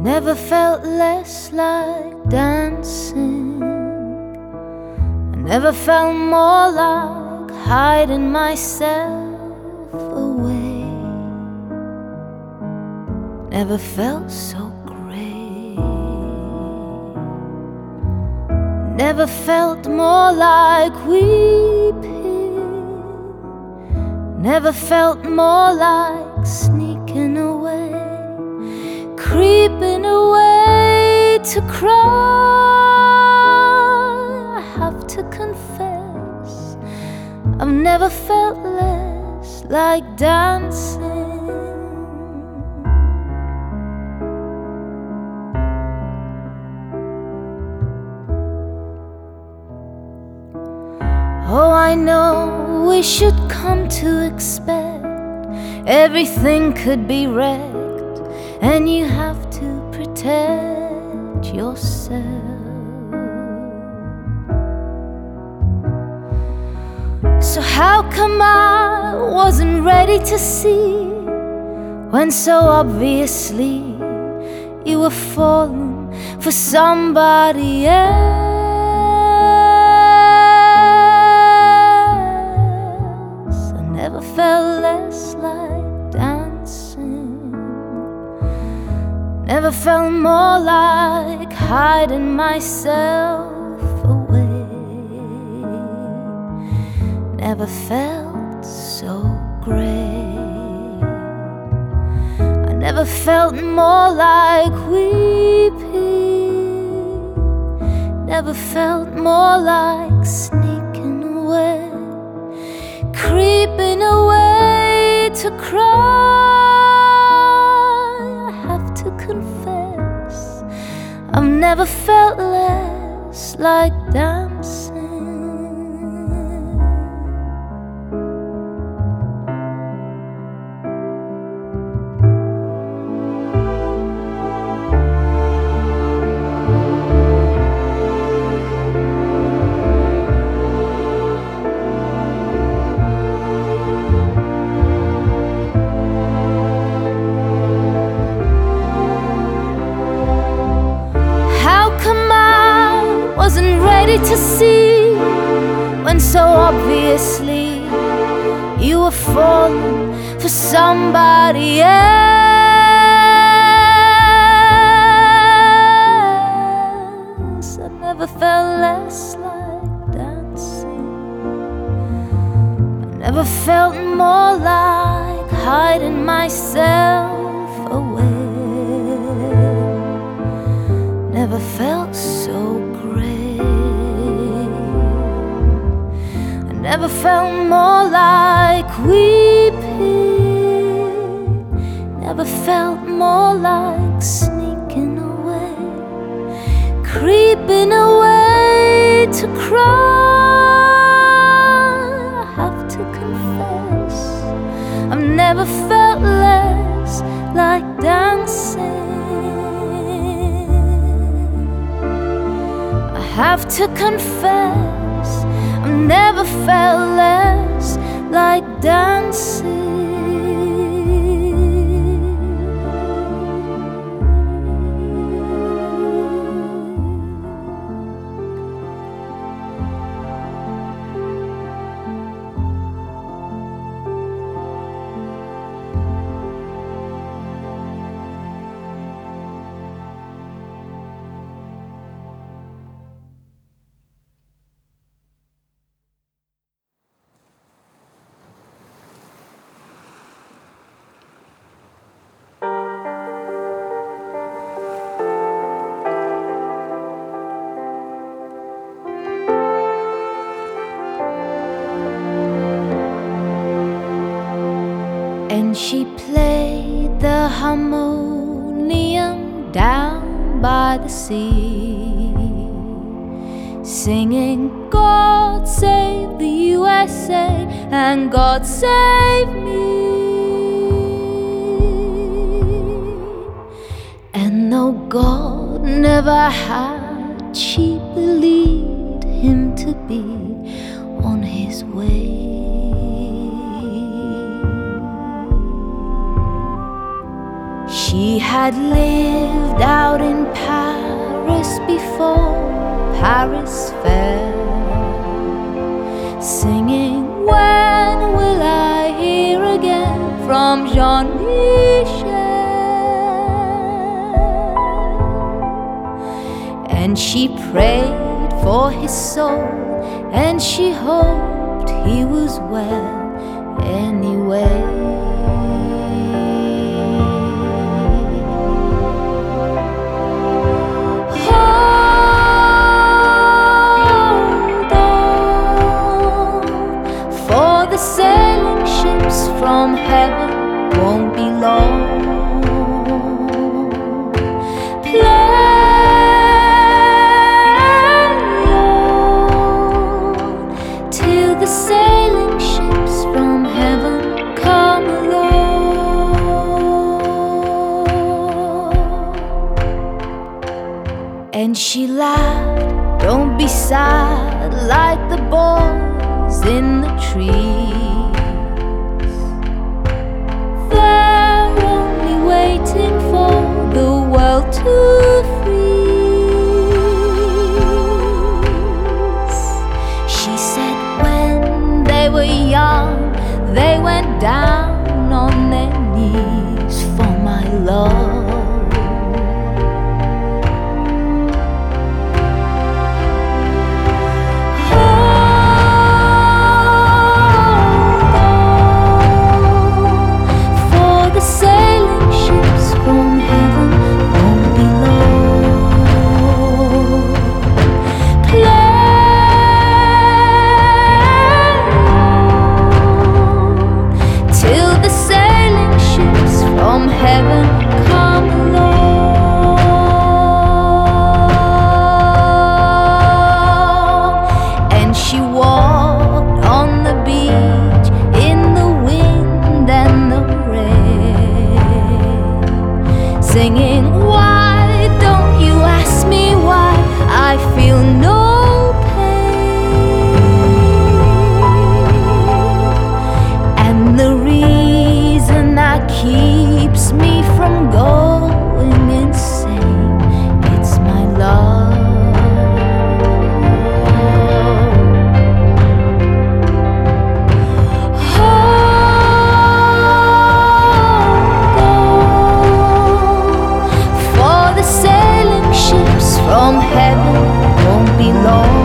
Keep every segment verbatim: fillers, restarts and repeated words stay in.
Never felt less like dancing. I never felt more like hiding myself away. Never felt so great. Never felt more like weeping. Never felt more like sneaking away, creeping away to cry. I have to confess, I've never felt less like dancing. Oh, I know we should come to expect everything could be wrecked, and you have to protect yourself. So how come I wasn't ready to see, when so obviously you were falling for somebody else? I never felt less like dancing. Never felt more like hiding myself away. Never felt so great. I never felt more like weeping. Never felt more like sneaking away, creeping away to cry. I have to confess, I've never felt less like dancing. Wasn't ready to see, when so obviously you were falling for somebody else. I never felt less like dancing. I never felt more like hiding myself away. Never felt so great. I never felt more like weeping. Never felt more like sneaking away, creeping away to cry. I have to confess, I've never felt less like dancing. I have to confess, I've never felt less like dancing. And she played the harmonium down by the sea, singing God save the U S A and God save me. And though God never had, she believed him to be on his way. She had lived started out in Paris before Paris fell, singing "When will I hear again" from Jean-Michel. And she prayed for his soul, and she hoped he was well anyway. Hold on, for the sailing ships from heaven won't be long. Play the sailing ships from heaven come along. And she laughed, "Don't be sad like the boys in the trees. They're only waiting for the world to freeze." She said when they were young, they went down on their knees for my love. Heaven come along. And she walked on the beach in the wind and the rain, singing, "Why don't you ask me why I feel no pain?" And the reason I keeps me from going insane, it's my love. Hold on, for the sailing ships from heaven won't be long.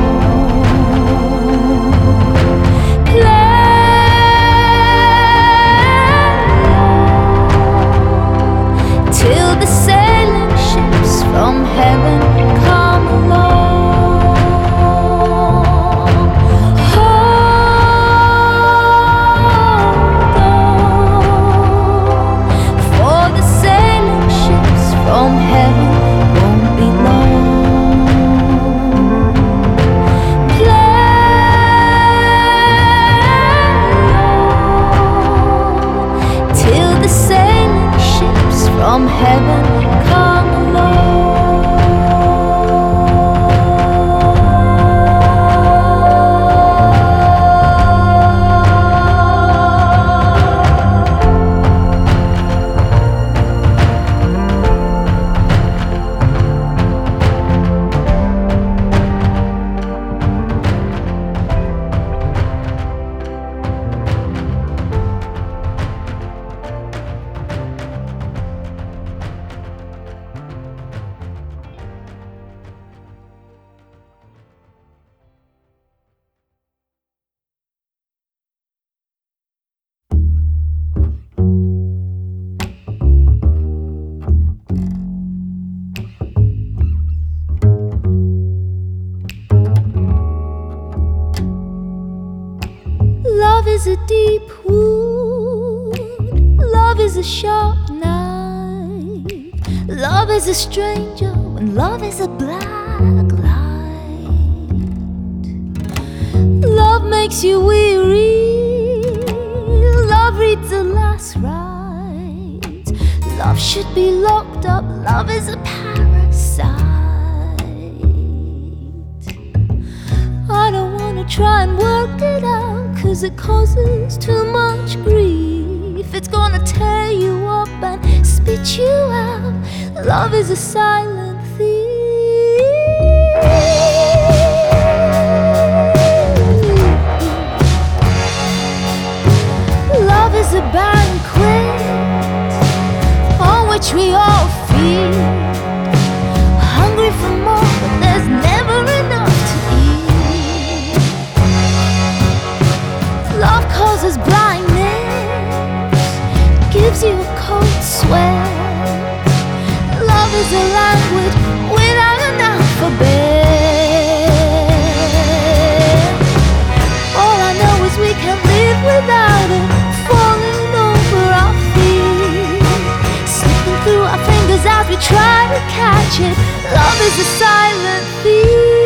Till the sailing ships from heaven come along. Hold on, for the sailing ships from heaven won't be long. Play till the sailing ships from heaven come along. Love is a deep wound, love is a sharp knife, love is a stranger when love is a black light. Love makes you weary, love reads the last rites. Love should be locked up, love is a parasite. I don't wanna try and work it out, 'cause it causes too much grief. It's gonna tear you up and spit you out. Love is a silent thief. Love is a banquet on which we all feed, hungry for more, but there's never enough to eat. Love causes blindness, gives you a cold sweat. Love is a language without an alphabet. All I know is we can live without it, falling over our feet, slipping through our fingers as we try to catch it. Love is a silent thief.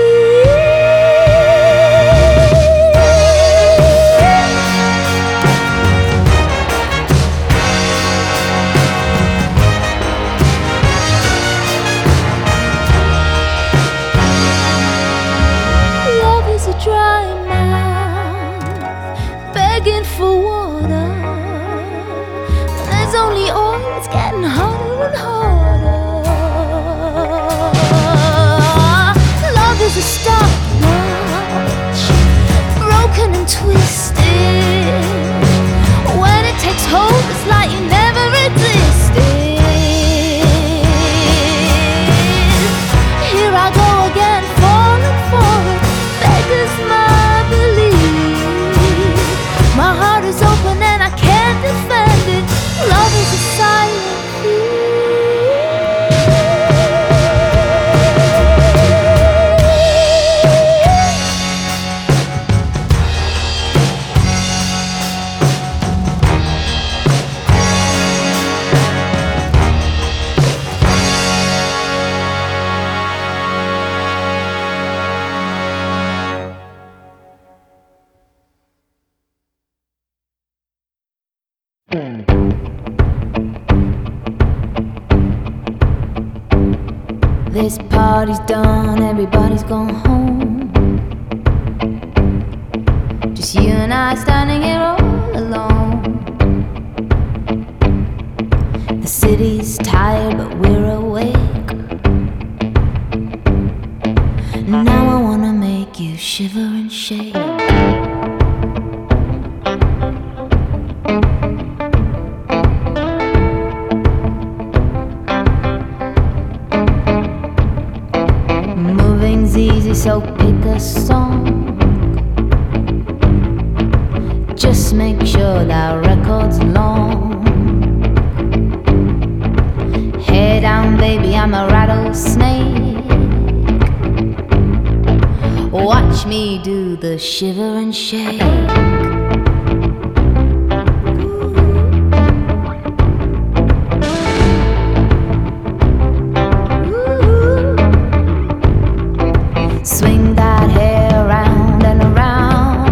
Love is a dry mouth begging for water. When there's only oil, it's getting harder and harder. Love is a stopwatch, broken and twisted. When it takes hold, it's like you never existed. Here I go again, falling for it, beggars my belief. My heart is open and I can't defend it. Love is a silent thief. This party's done, everybody's gone home. Just you and I standing here all alone. The city's tired, but we're awake. Now I wanna make you shiver and shake. Easy, so pick a song. Just make sure that record's long. Head down, baby, I'm a rattlesnake. Watch me do the shiver and shake. Swing that hair round and around.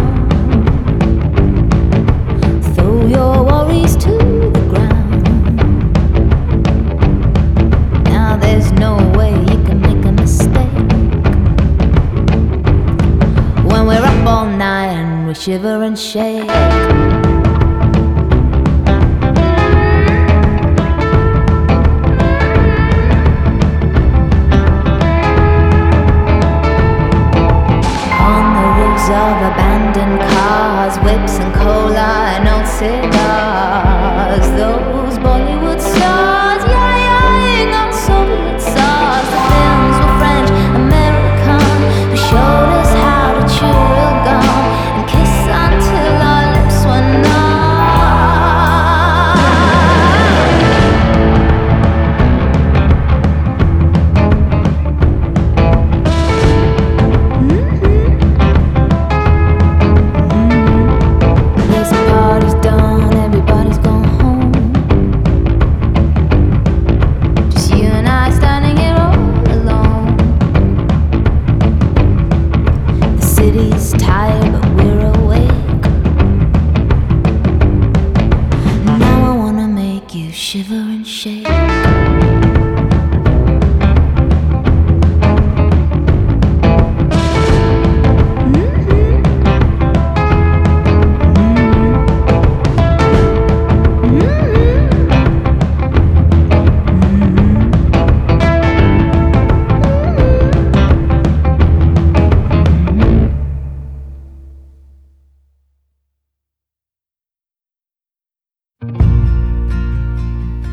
Throw your worries to the ground. Now there's no way you can make a mistake when we're up all night and we shiver and shake. Of abandoned cars, whips and cola and old cigars. Those Bollywood stars, yeah, yeah, ain't got Soviet stars. The films were French, American. They showed us how to chew a gum and kiss until our lips were numb.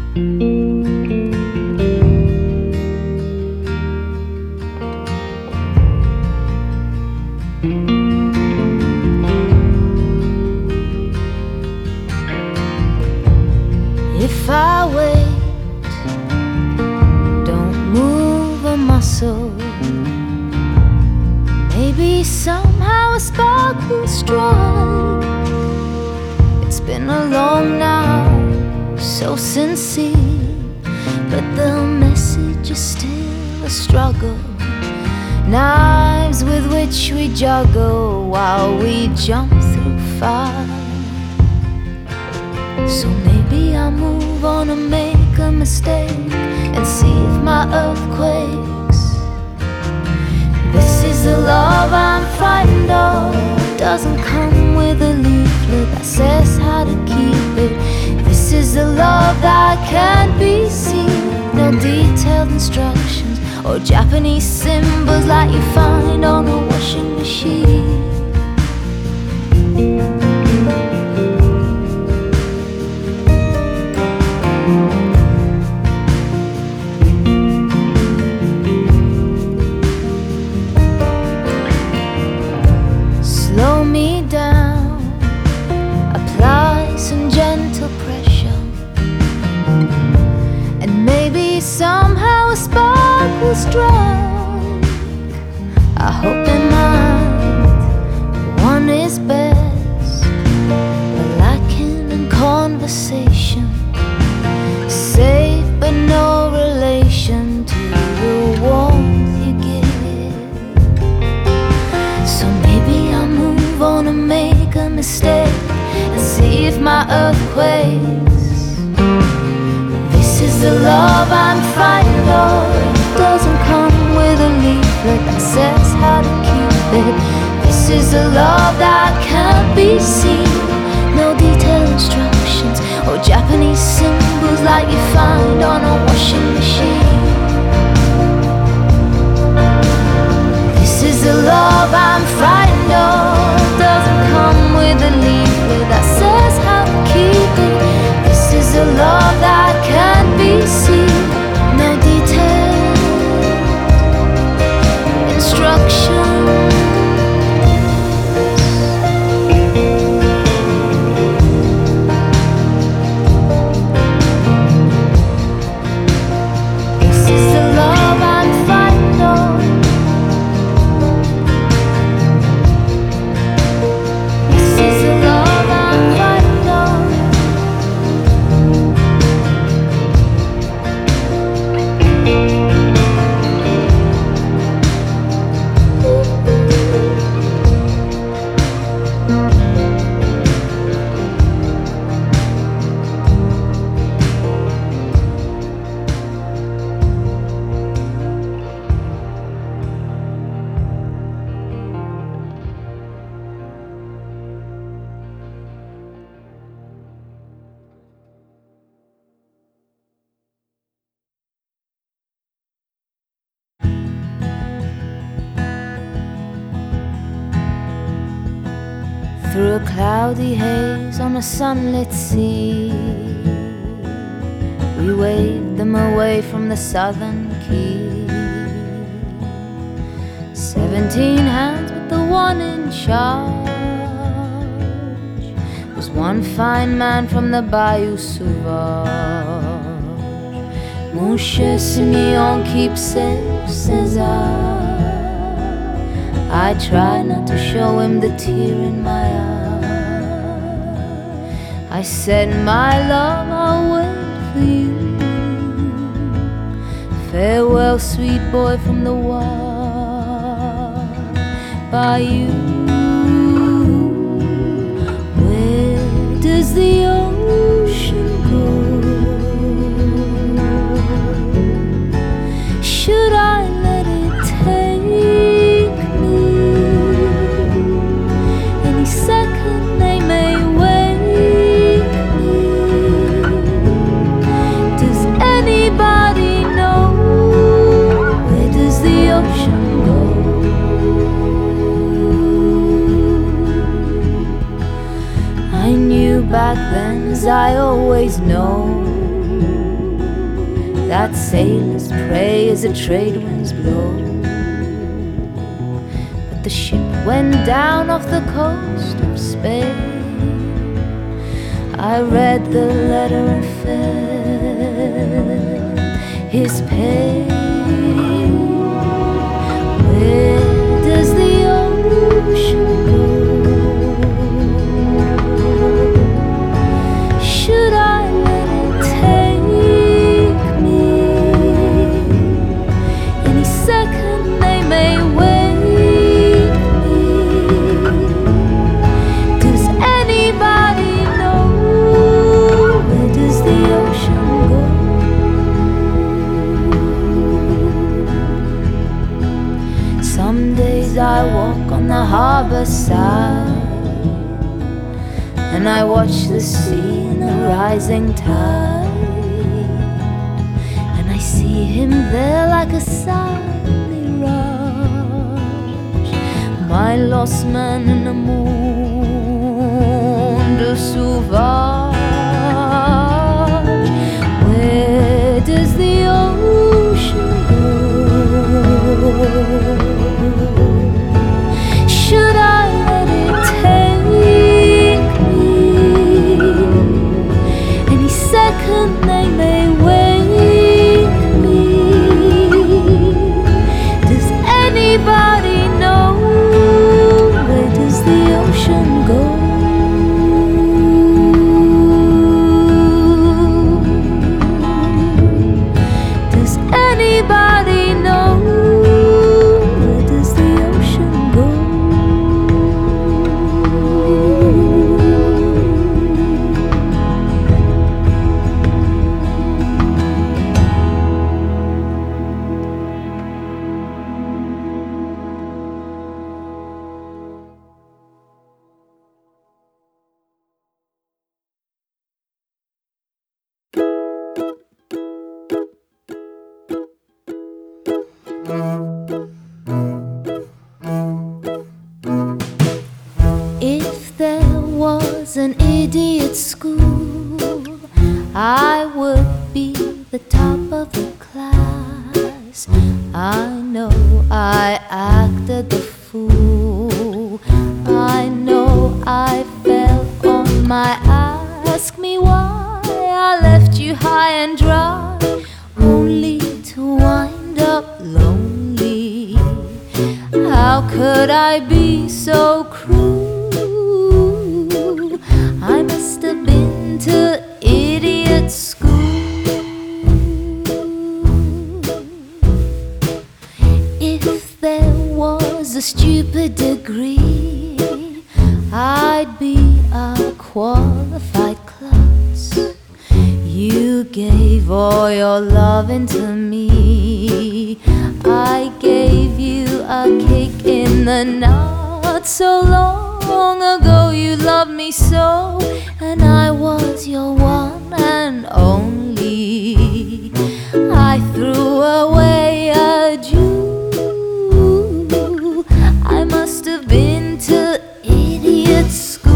If I wait, don't move a muscle, maybe somehow a spark will strike. It's been a long night, so sincere, but the message is still a struggle. Knives with which we juggle while we jump through fire. So maybe I'll move on and make a mistake and see if my earth quakes. This is the love I'm frightened of. Doesn't come with a leaflet that says how to keep it. This is the love that can't be seen. No detailed instructions or Japanese symbols like you find on a washing machine. Slow me down, apply some gentle pressure, and maybe somehow a spark will strike. I hope in mind one is best, but lacking in conversation, safe but no relation to the warmth you give. So maybe I'll move on and make a mistake and see if my earth quakes. This is the love I'm frightened of. Doesn't come with a leaflet that says how to keep it. This is the love that can't be seen. No detailed instructions or Japanese symbols like you find on a washing machine. This is the love I'm frightened of. Doesn't come with a leaflet that says how to keep it. This is the love that can't be seen. No detailed instructions. Through a cloudy haze on a sunlit sea, we waved them away from the southern quay. Seventeen hands, but the one in charge was one fine man from the Bayou Sauvage. Mon cher Simeon, keep safe, says I. I try not to show him the tear in my eye. I said, my love, I'll wait for you. Farewell, sweet boy from the wild bayou. Where does the ocean go? Should I let it take second they may wake me? Does anybody know where does the ocean go? I knew back then, as I always know, that sailors pray as the trade winds blow. But the ship went down off the coast of Spain. I read the letter and felt his pain. Where does the ocean go? Should I let it take me? Any second they may wake me. Does anybody know? Where does the ocean go? Some days I walk on the harbor side and I watch the sea in the rising tide, and I see him there like a silent mirage, my lost man in the monde sauvage. Where does the ocean go? Should I let it take me? Any second they may wake me. Does anybody know? Where does the ocean go? Does anybody know? Where does the ocean go? If there was an idiot school, I would be the top of the class. I know I acted the fool. I know I fell on my ass. Ask me why I left you high and dry, only to wind up lonely. How could I be so cruel? I must have been to idiot school. If there was a stupid degree, I'd be a qualified klutz. You gave all your loving to me. I gave you a kick in the nuts. So long ago you loved me so, and I was your one and only. I threw away a Jew. I must have been to idiot school.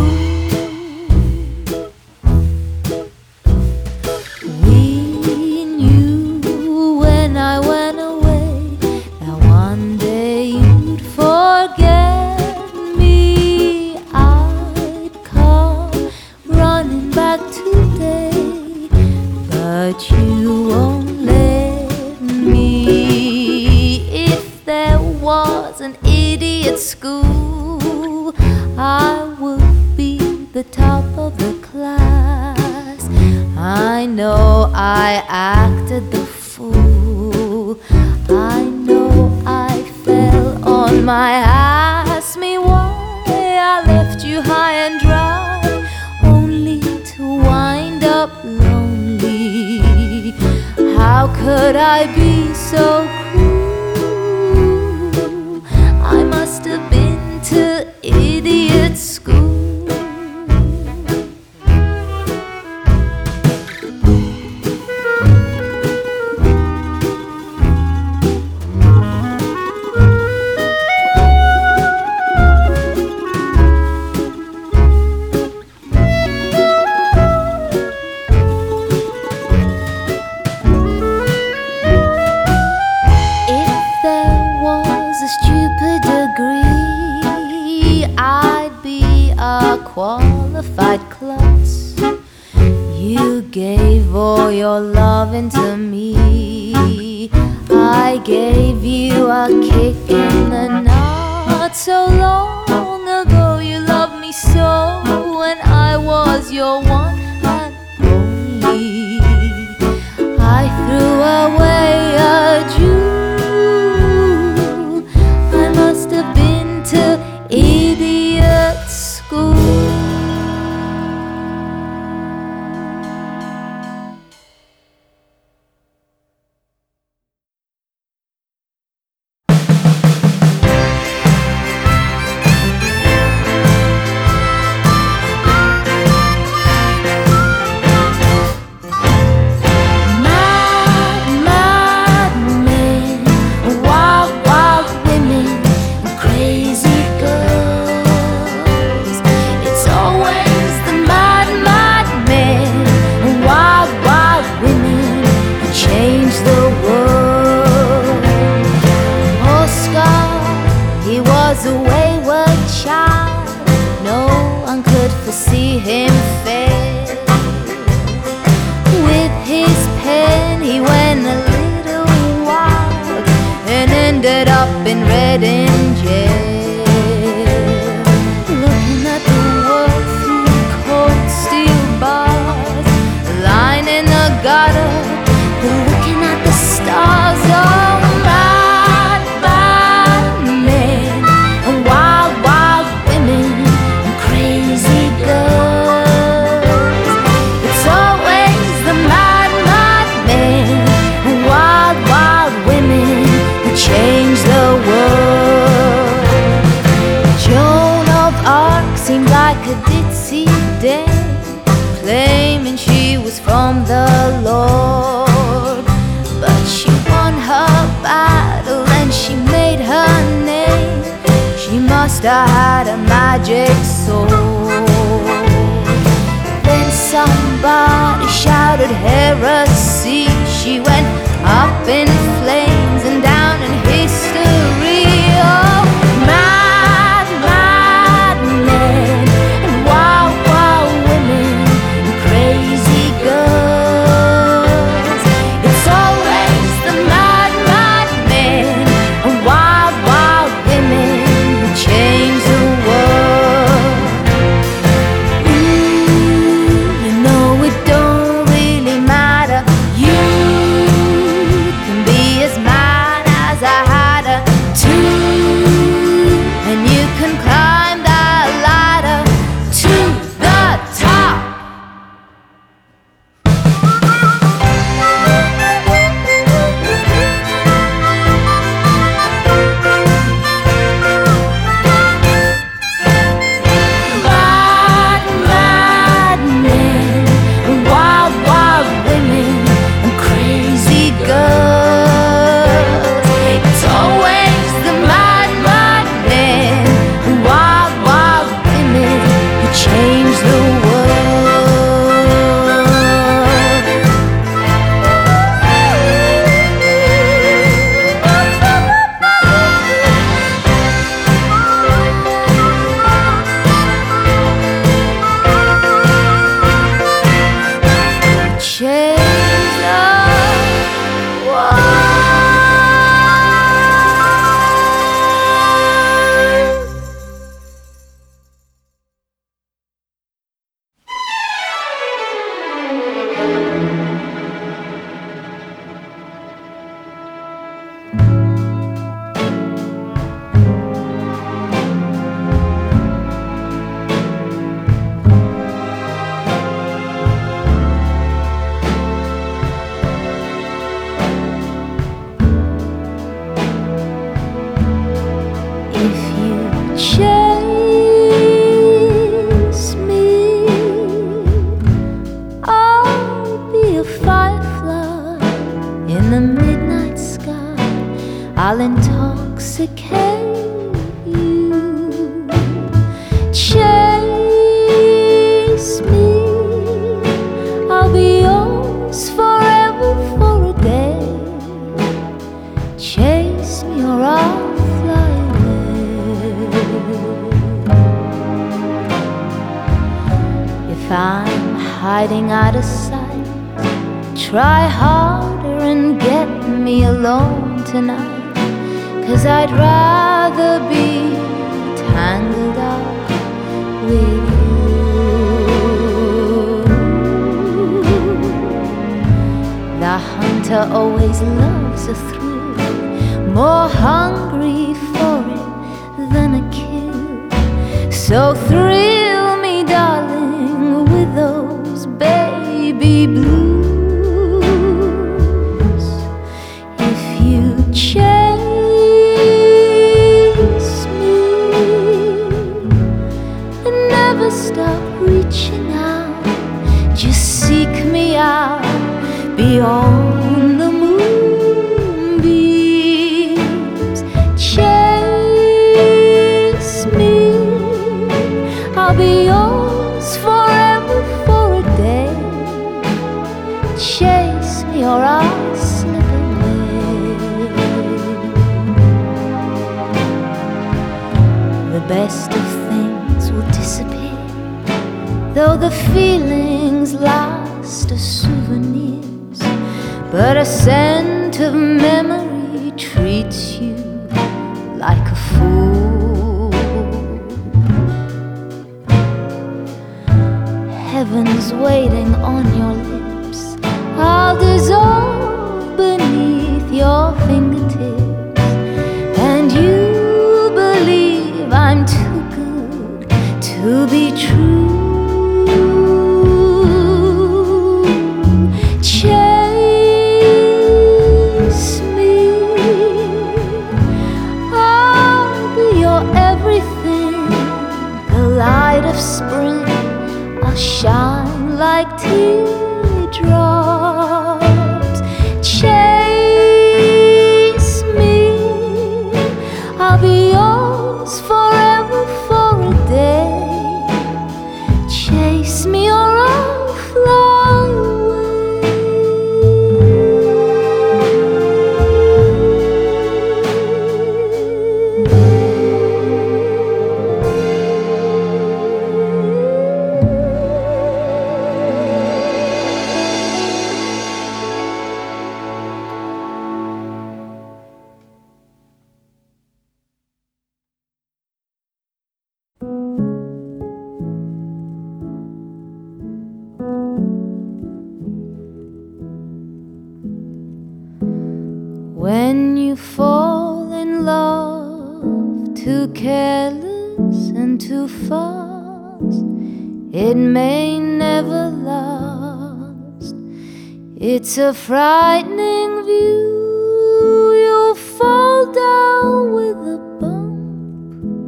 We knew when I went away that one day you'd forget me. I'd come running back today, but you won't let me. If there was an idiot school, I would be the top of the class. I know I acted the fool. I know I fell on my ass. Ask me why I left you high and dry, only to wind up lonely. How could I be so cruel? I must have been to idiot school. You gave all your loving to me. I gave you a kick in the nuts. So long ago you loved me so, when I was your one and only. I threw away a jewel. I must have been to idiot school. A wayward child, no one could foresee him fail. With his pen he went a little wild and ended up in Reading jail. Looking at the world through cold steel bars, lying in the gutter, looking at the stars. Oh, change the world. Joan of Arc seemed like a ditzy dame, claiming she was from the Lord. But she won her battle and she made her name. She must have had a magic sword. Then somebody shouted heresy. She went up in flames and down in history. Oh, mad, mad men and wild, wild women and crazy girls. It's always the mad, mad men and wild, wild women who change the world. Ooh, you know it don't really matter. You can be as mad as I had a too, and you can climb that ladder to the top. Mad, mad men, wild, wild women and crazy girls. It's always the mad, mad men and wild, wild women who change the change the world. If you chase me, I'll be a firefly in the midnight sky. I'll intoxicate you. Chase me, I'll be yours forever for a day. Chase me or I'll fly away. If I'm I'm hiding out of sight. Try harder and get me alone tonight, 'cause I'd rather be tangled up with you. The hunter always loves a thrill, more hungry for it than a kill. So thrill me, darling, with those baby blues. If you chase me and never stop reaching out, just seek me out beyond the moonbeams. Chase me, I'll be yours forever for a day. Chase me or I'll slip away. The best of things will disappear, though the feelings last as souvenirs. But a scent of memory treats you like a fool. Heaven's waiting on your lips, I'll dissolve beneath your fingertips, and you believe I'm too good to be true. Spring, I'll shine like teardrops. Chase me, I'll be yours forever for a day. Chase me or I'll fly away. When you fall in love too careless and too fast, it may never last. It's a frightening view. You'll fall down with a bump.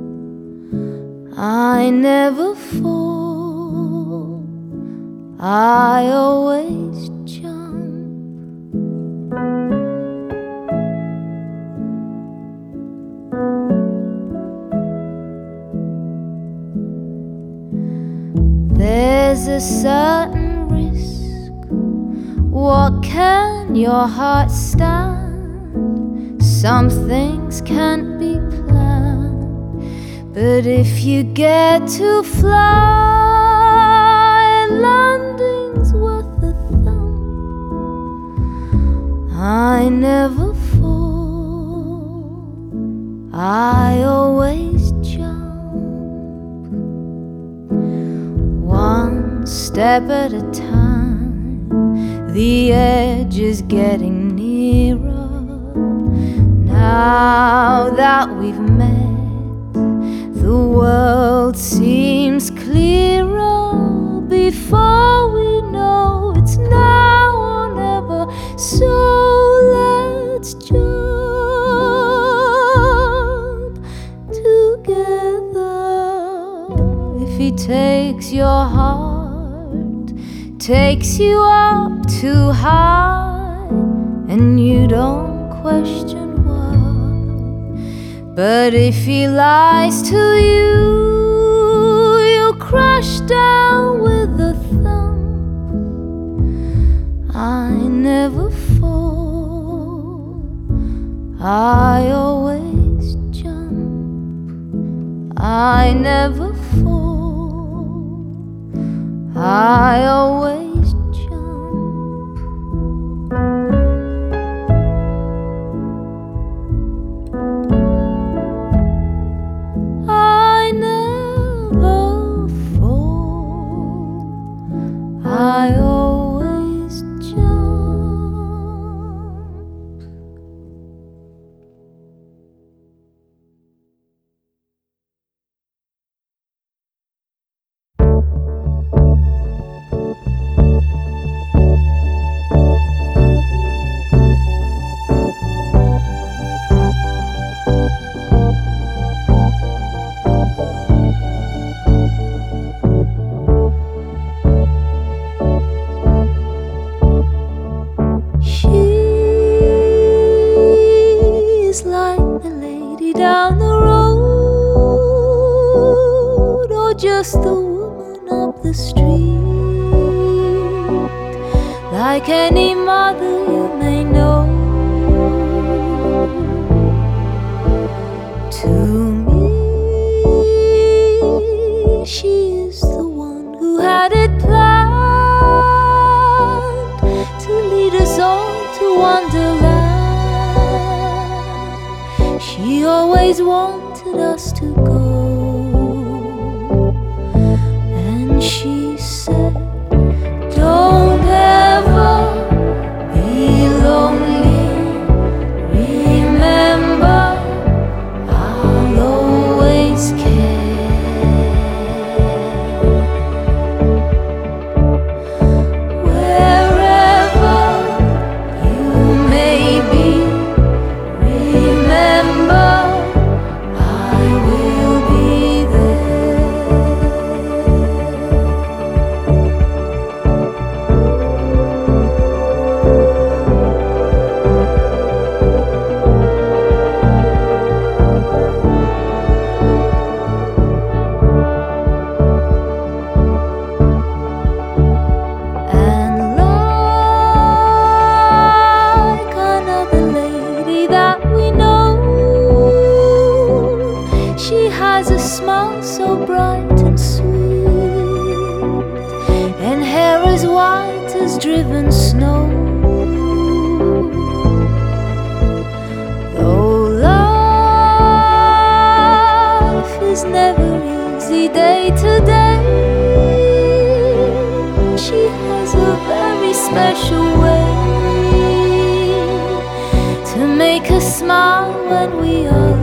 I never fall, I always jump. There's a certain risk. What can your heart stand? Some things can't be planned, but if you get to fly, landing's worth a thump. I never fall, I always jump. One step at a time, the edge is getting nearer. Now that we've met, the world seems clearer. Before we know it's now or never, so let's jump together. If he takes your heart, takes you up too high, and you don't question why, but if he lies to you, you'll crash down with a thump. I never fall, I always jump. I never fall, I always jump. I never fall. I always jump. She's like the lady down the road, or just the woman up the street, like any mother you may know. To me, she is the one who had it planned to lead us all to Wonderland. She always wanted us to go, and she said, don't ever be lonely, remember I'll always care. Wherever you may be, remember I will be there. And like another lady that we know, she has a smile so bright and sweet, and hair as white as driven snow. Though life is never easy day to day, she has a very special way to make us smile when we are